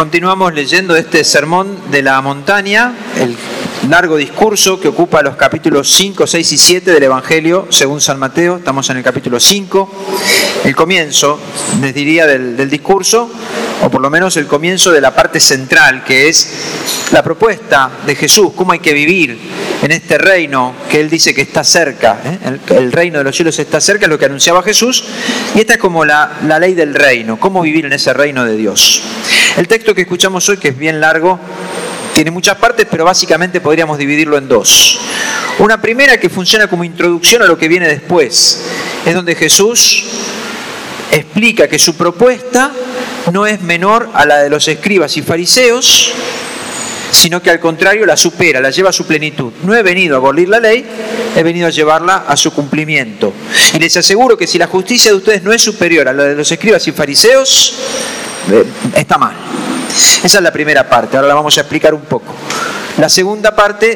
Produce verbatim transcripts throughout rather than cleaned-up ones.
Continuamos leyendo este sermón de la montaña, el largo discurso que ocupa los capítulos cinco, seis y siete del Evangelio según San Mateo. Estamos en el capítulo cinco, el comienzo, les diría, del, del discurso, o por lo menos el comienzo de la parte central, que es la propuesta de Jesús, cómo hay que vivir en este reino que Él dice que está cerca. ¿eh? El, el reino de los cielos está cerca, es lo que anunciaba Jesús, y esta es como la, la ley del reino, cómo vivir en ese reino de Dios. El texto que escuchamos hoy, que es bien largo, tiene muchas partes, pero básicamente podríamos dividirlo en dos. Una primera que funciona como introducción a lo que viene después, es donde Jesús explica que su propuesta no es menor a la de los escribas y fariseos, sino que al contrario la supera, la lleva a su plenitud. No he venido a abolir la ley, he venido a llevarla a su cumplimiento. Y les aseguro que si la justicia de ustedes no es superior a la de los escribas y fariseos, eh, está mal. Esa es la primera parte, ahora la vamos a explicar un poco. La segunda parte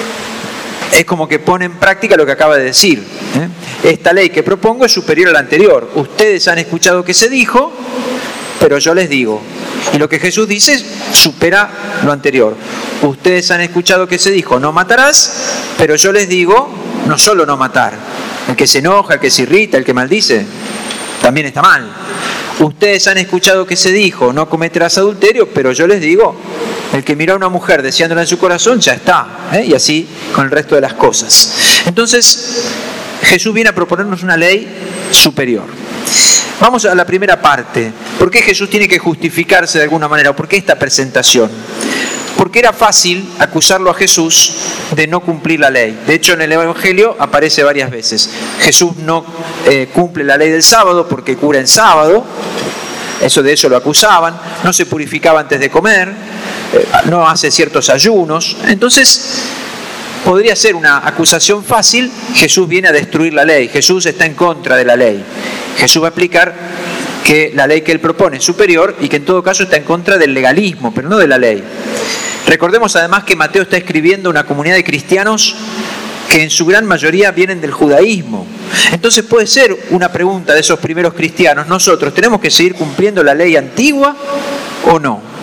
es como que pone en práctica lo que acaba de decir. ¿eh? Esta ley que propongo es superior a la anterior. Ustedes han escuchado que se dijo, pero yo les digo. Y lo que Jesús dice supera lo anterior. Ustedes han escuchado que se dijo, no matarás, pero yo les digo, no solo no matar. El que se enoja, el que se irrita, el que maldice, también está mal. Ustedes han escuchado que se dijo, no cometerás adulterio, pero yo les digo, el que mira a una mujer deseándola en su corazón, ya está. ¿eh? Y así con el resto de las cosas. Entonces, Jesús viene a proponernos una ley superior. Vamos a la primera parte. ¿Por qué Jesús tiene que justificarse de alguna manera? ¿Por qué esta presentación? Porque era fácil acusarlo a Jesús de no cumplir la ley. De hecho, en el Evangelio aparece varias veces. Jesús no eh, cumple la ley del sábado porque cura en sábado. Eso de eso lo acusaban. No se purificaba antes de comer. Eh, no hace ciertos ayunos. Entonces, podría ser una acusación fácil. Jesús viene a destruir la ley. Jesús está en contra de la ley. Jesús va a explicar que la ley que él propone es superior y que en todo caso está en contra del legalismo, pero no de la ley. Recordemos además que Mateo está escribiendo a una comunidad de cristianos que en su gran mayoría vienen del judaísmo. Entonces puede ser una pregunta de esos primeros cristianos: ¿nosotros tenemos que seguir cumpliendo la ley antigua o no?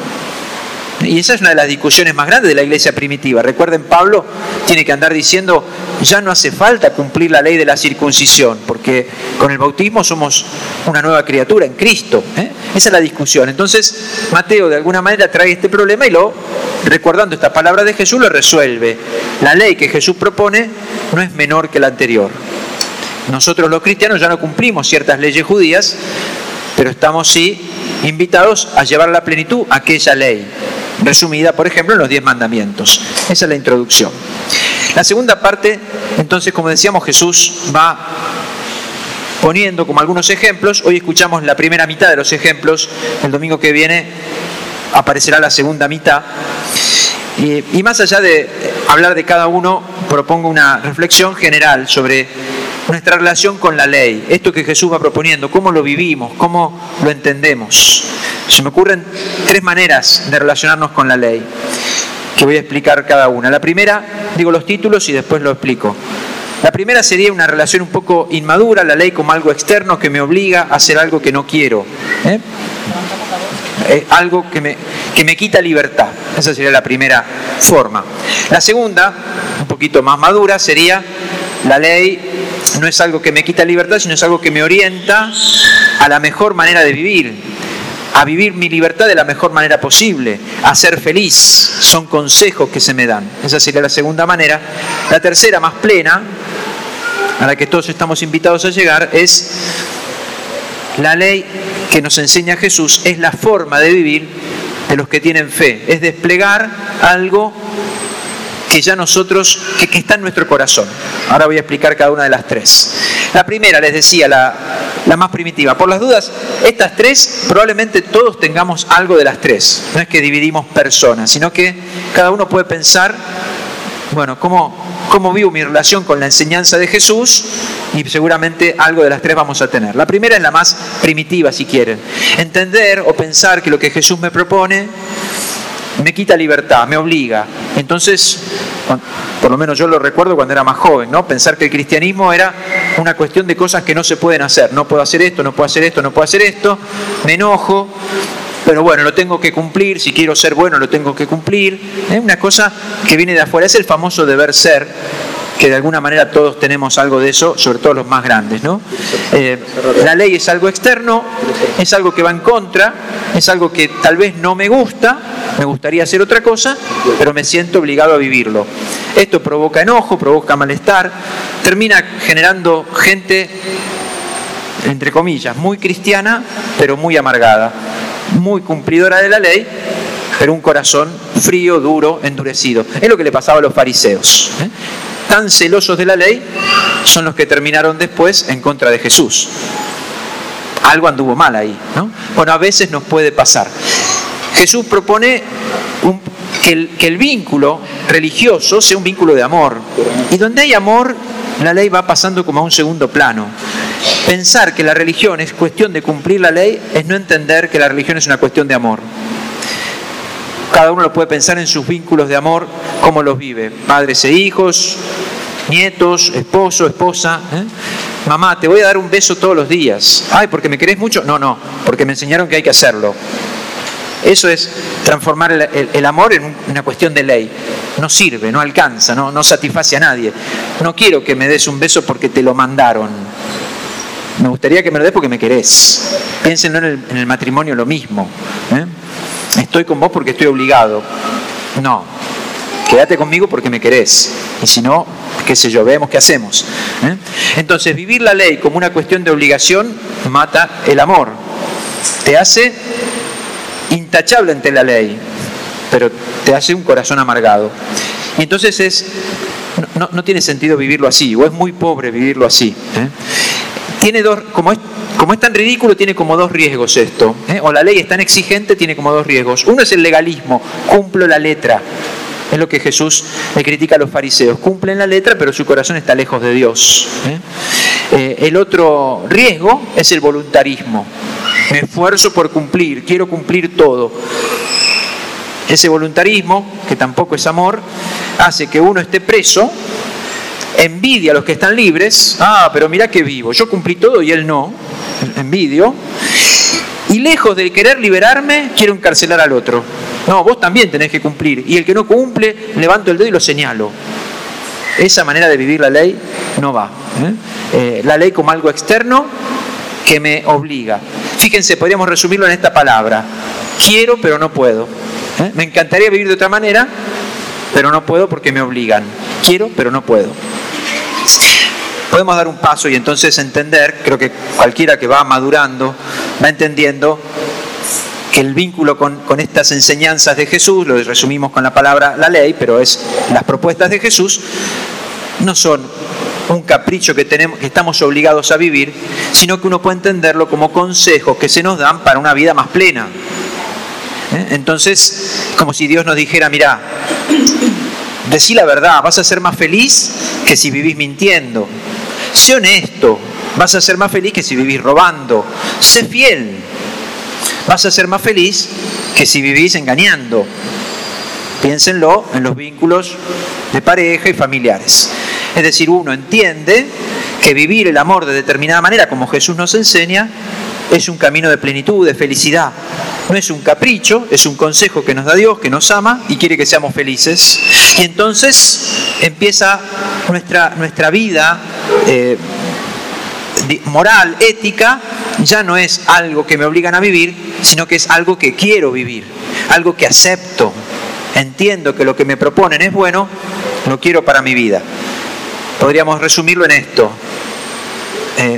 Y esa es una de las discusiones más grandes de la iglesia primitiva. Recuerden, Pablo tiene que andar diciendo, ya no hace falta cumplir la ley de la circuncisión, porque con el bautismo somos una nueva criatura en Cristo. ¿eh? Esa es la discusión. Entonces, Mateo de alguna manera trae este problema y lo, recordando esta palabra de Jesús, lo resuelve. La ley que Jesús propone no es menor que la anterior. Nosotros los cristianos ya no cumplimos ciertas leyes judías, pero estamos sí invitados a llevar a la plenitud aquella ley, resumida, por ejemplo, en los diez mandamientos. Esa es la introducción. La segunda parte, entonces, como decíamos, Jesús va poniendo como algunos ejemplos. Hoy escuchamos la primera mitad de los ejemplos. El domingo que viene aparecerá la segunda mitad. Y, y más allá de hablar de cada uno, propongo una reflexión general sobre nuestra relación con la ley. Esto que Jesús va proponiendo, cómo lo vivimos, cómo lo entendemos. Se me ocurren tres maneras de relacionarnos con la ley, que voy a explicar cada una. La primera, digo los títulos y después lo explico. La primera sería una relación un poco inmadura, la ley como algo externo que me obliga a hacer algo que no quiero. ¿eh? Eh, algo que me, que me quita libertad. Esa sería la primera forma. La segunda, un poquito más madura, sería la ley no es algo que me quita libertad, sino es algo que me orienta a la mejor manera de vivir, a vivir mi libertad de la mejor manera posible, a ser feliz. Son consejos que se me dan. Esa sería la segunda manera. La tercera, más plena, a la que todos estamos invitados a llegar, es la ley que nos enseña Jesús, es la forma de vivir de los que tienen fe, es desplegar algo que ya nosotros, que, que está en nuestro corazón. Ahora voy a explicar cada una de las tres. La primera, les decía, la, la más primitiva. Por las dudas, estas tres, probablemente todos tengamos algo de las tres. No es que dividimos personas, sino que cada uno puede pensar, bueno, ¿cómo, cómo vivo mi relación con la enseñanza de Jesús? Y seguramente algo de las tres vamos a tener. La primera es la más primitiva, si quieren. Entender o pensar que lo que Jesús me propone me quita libertad, me obliga. Entonces, por lo menos yo lo recuerdo cuando era más joven, ¿no? Pensar que el cristianismo era una cuestión de cosas que no se pueden hacer. No puedo hacer esto, no puedo hacer esto, no puedo hacer esto. Me enojo, pero bueno, lo tengo que cumplir, si quiero ser bueno lo tengo que cumplir. Es una cosa que viene de afuera, es el famoso deber ser, que de alguna manera todos tenemos algo de eso, sobre todo los más grandes, ¿no? Eh, la ley es algo externo, es algo que va en contra, es algo que tal vez no me gusta, me gustaría hacer otra cosa, pero me siento obligado a vivirlo. Esto provoca enojo, provoca malestar, termina generando gente, entre comillas, muy cristiana, pero muy amargada, muy cumplidora de la ley, pero un corazón frío, duro, endurecido. Es lo que le pasaba a los fariseos, ¿eh? Tan celosos de la ley son los que terminaron después en contra de Jesús. Algo anduvo mal ahí, ¿no? Bueno, a veces nos puede pasar. Jesús propone un, que, el, que el vínculo religioso sea un vínculo de amor. Y donde hay amor, la ley va pasando como a un segundo plano. Pensar que la religión es cuestión de cumplir la ley es no entender que la religión es una cuestión de amor. Cada uno lo puede pensar en sus vínculos de amor, cómo los vive. Padres e hijos, nietos, esposo, esposa. ¿eh? Mamá, te voy a dar un beso todos los días. Ay, ¿porque me querés mucho? No, no, porque me enseñaron que hay que hacerlo. Eso es transformar el, el, el amor en una cuestión de ley. No sirve, no alcanza, no, no satisface a nadie. No quiero que me des un beso porque te lo mandaron. Me gustaría que me lo des porque me querés. Piénsenlo en el, en el matrimonio lo mismo. ¿eh? Estoy con vos porque estoy obligado. No, quédate conmigo porque me querés. Y si no, qué sé yo, veamos qué hacemos. ¿eh? Entonces, vivir la ley como una cuestión de obligación mata el amor. Te hace intachable ante la ley, pero te hace un corazón amargado. Y entonces es, no, no tiene sentido vivirlo así, o es muy pobre vivirlo así. ¿eh? Tiene dos, como es, como es tan ridículo, tiene como dos riesgos esto. ¿eh? O la ley es tan exigente, tiene como dos riesgos. Uno es el legalismo, cumplo la letra. Es lo que Jesús le critica a los fariseos. Cumplen la letra, pero su corazón está lejos de Dios. ¿eh? Eh, el otro riesgo es el voluntarismo. Me esfuerzo por cumplir, quiero cumplir todo. Ese voluntarismo, que tampoco es amor, hace que uno esté preso, envidia a los que están libres. Ah, pero mirá que vivo, yo cumplí todo y él no. Envidio. Y lejos de querer liberarme, quiero encarcelar al otro. No, vos también tenés que cumplir. Y el que no cumple, levanto el dedo y lo señalo. Esa manera de vivir la ley no va. ¿eh? Eh, la ley como algo externo que me obliga. Fíjense, podríamos resumirlo en esta palabra. Quiero, pero no puedo. ¿eh? Me encantaría vivir de otra manera, pero no puedo porque me obligan. Quiero, pero no puedo. Podemos dar un paso y entonces entender, creo que cualquiera que va madurando va entendiendo que el vínculo con, con estas enseñanzas de Jesús, lo resumimos con la palabra la ley, pero es las propuestas de Jesús, no son un capricho que, tenemos, que estamos obligados a vivir, sino que uno puede entenderlo como consejos que se nos dan para una vida más plena. ¿Eh? Entonces, como si Dios nos dijera, mirá, decí la verdad, vas a ser más feliz que si vivís mintiendo. Sé honesto, vas a ser más feliz que si vivís robando. Sé fiel, vas a ser más feliz que si vivís engañando. Piénsenlo en los vínculos de pareja y familiares. Es decir, uno entiende que vivir el amor de determinada manera, como Jesús nos enseña, es un camino de plenitud, de felicidad. No es un capricho, es un consejo que nos da Dios, que nos ama y quiere que seamos felices. Y entonces empieza nuestra, nuestra vida eh, moral, ética, ya no es algo que me obligan a vivir, sino que es algo que quiero vivir, algo que acepto. Entiendo que lo que me proponen es bueno, lo quiero para mi vida. Podríamos resumirlo en esto. Eh,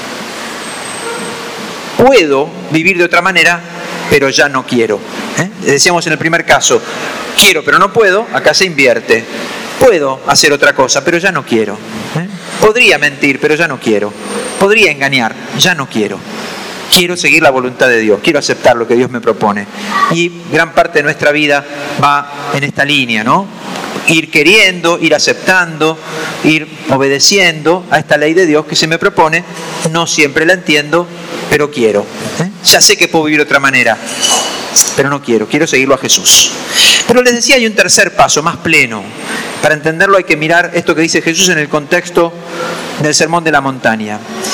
puedo vivir de otra manera, pero ya no quiero. ¿eh? Decíamos en el primer caso, quiero pero no puedo, acá se invierte. Puedo hacer otra cosa, pero ya no quiero. ¿eh? Podría mentir, pero ya no quiero. Podría engañar, ya no quiero. Quiero seguir la voluntad de Dios, quiero aceptar lo que Dios me propone. Y gran parte de nuestra vida va en esta línea, ¿no? Ir queriendo, ir aceptando, ir obedeciendo a esta ley de Dios que se me propone. No siempre la entiendo, pero quiero. ¿eh? Ya sé que puedo vivir de otra manera, pero no quiero, quiero seguirlo a Jesús. Pero les decía, hay un tercer paso, más pleno. Para entenderlo hay que mirar esto que dice Jesús en el contexto del Sermón de la Montaña.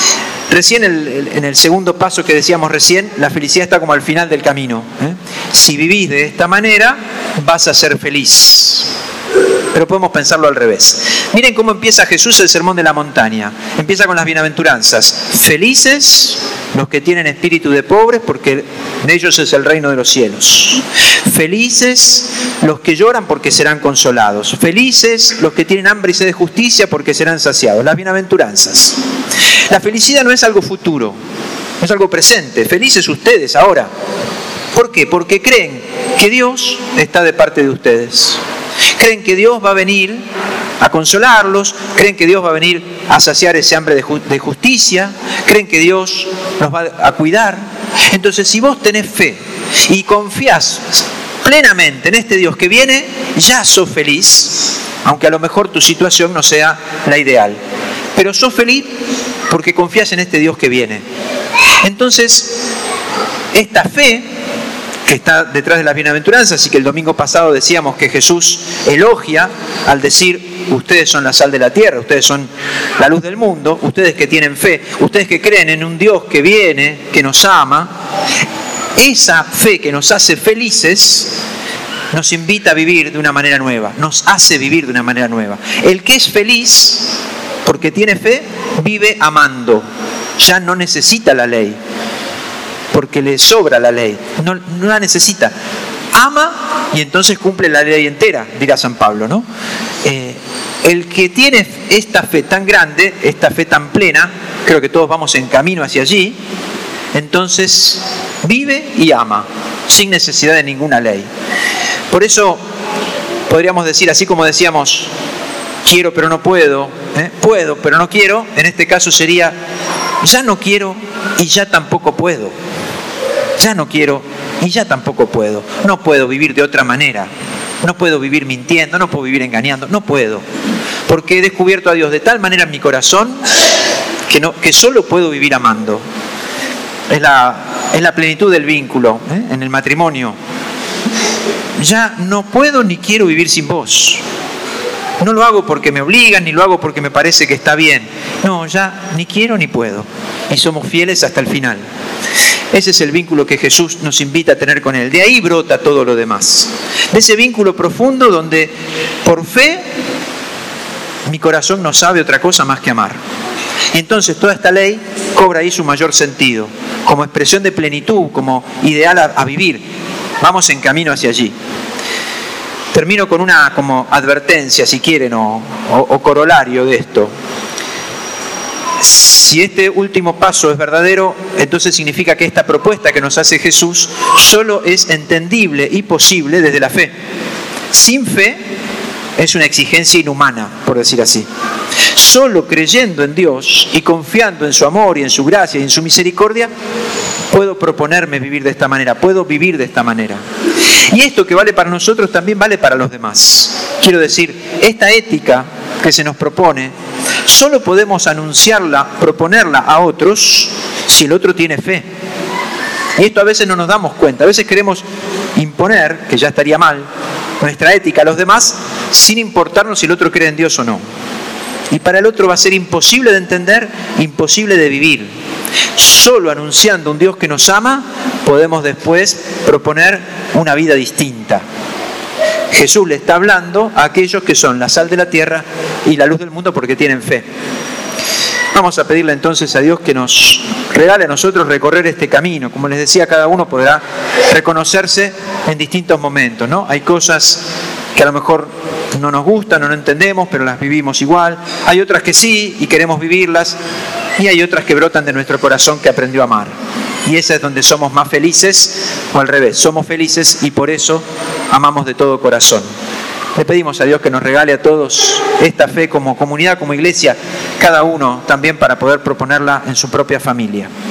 Recién el, el, en el segundo paso que decíamos recién, la felicidad está como al final del camino. ¿eh? Si vivís de esta manera, vas a ser feliz. Pero podemos pensarlo al revés. Miren cómo empieza Jesús el Sermón de la Montaña. Empieza con las bienaventuranzas. Felices los que tienen espíritu de pobres, porque de ellos es el reino de los cielos. Felices los que lloran, porque serán consolados. Felices los que tienen hambre y sed de justicia, porque serán saciados. Las bienaventuranzas. La felicidad no es algo futuro, es algo presente. Felices ustedes ahora. ¿Por qué? Porque creen que Dios está de parte de ustedes. Creen que Dios va a venir a consolarlos, creen que Dios va a venir a saciar ese hambre de, ju- de justicia, creen que Dios nos va a cuidar. Entonces, si vos tenés fe y confías plenamente en este Dios que viene, ya sos feliz, aunque a lo mejor tu situación no sea la ideal. Pero sos feliz porque confías en este Dios que viene. Entonces, esta fe que está detrás de las bienaventuranzas, y que el domingo pasado decíamos que Jesús elogia al decir: ustedes son la sal de la tierra, ustedes son la luz del mundo, ustedes que tienen fe, ustedes que creen en un Dios que viene, que nos ama. Esa fe que nos hace felices nos invita a vivir de una manera nueva, nos hace vivir de una manera nueva. El que es feliz porque tiene fe, vive amando, ya no necesita la ley, porque le sobra la ley, no, no la necesita. Ama y entonces cumple la ley entera, dirá San Pablo, ¿no? Eh, el que tiene esta fe tan grande, esta fe tan plena, creo que todos vamos en camino hacia allí, entonces vive y ama, sin necesidad de ninguna ley. Por eso podríamos decir, así como decíamos, quiero pero no puedo, ¿eh? puedo pero no quiero, en este caso sería, ya no quiero y ya tampoco puedo. Ya no quiero y ya tampoco puedo. No puedo vivir de otra manera. No puedo vivir mintiendo, no puedo vivir engañando, no puedo. Porque he descubierto a Dios de tal manera en mi corazón que, no, que solo puedo vivir amando. Es la, es la plenitud del vínculo, ¿eh? En el matrimonio. Ya no puedo ni quiero vivir sin vos. No lo hago porque me obligan, ni lo hago porque me parece que está bien. No, ya ni quiero ni puedo. Y somos fieles hasta el final. Ese es el vínculo que Jesús nos invita a tener con Él. De ahí brota todo lo demás. De ese vínculo profundo donde por fe mi corazón no sabe otra cosa más que amar. Y entonces toda esta ley cobra ahí su mayor sentido, como expresión de plenitud, como ideal a, a vivir. Vamos en camino hacia allí. Termino con una como advertencia, si quieren, o, o, o corolario de esto. Si este último paso es verdadero, entonces significa que esta propuesta que nos hace Jesús solo es entendible y posible desde la fe. Sin fe es una exigencia inhumana, por decir así. Solo creyendo en Dios y confiando en su amor y en su gracia y en su misericordia, puedo proponerme vivir de esta manera, puedo vivir de esta manera. Y esto que vale para nosotros también vale para los demás. Quiero decir, esta ética que se nos propone, solo podemos anunciarla, proponerla a otros si el otro tiene fe. Y esto a veces no nos damos cuenta. A veces queremos imponer, que ya estaría mal, nuestra ética a los demás sin importarnos si el otro cree en Dios o no. Y para el otro va a ser imposible de entender, imposible de vivir. Solo anunciando un Dios que nos ama podemos después proponer una vida distinta. Jesús le está hablando a aquellos que son la sal de la tierra y la luz del mundo porque tienen fe. Vamos a pedirle entonces a Dios que nos regale a nosotros recorrer este camino. Como les decía, cada uno podrá reconocerse en distintos momentos, ¿no? Hay cosas que a lo mejor no nos gustan o no entendemos, pero las vivimos igual. Hay otras que sí y queremos vivirlas. Y hay otras que brotan de nuestro corazón que aprendió a amar. Y esa es donde somos más felices, o al revés, somos felices y por eso amamos de todo corazón. Le pedimos a Dios que nos regale a todos esta fe como comunidad, como iglesia, cada uno también para poder proponerla en su propia familia.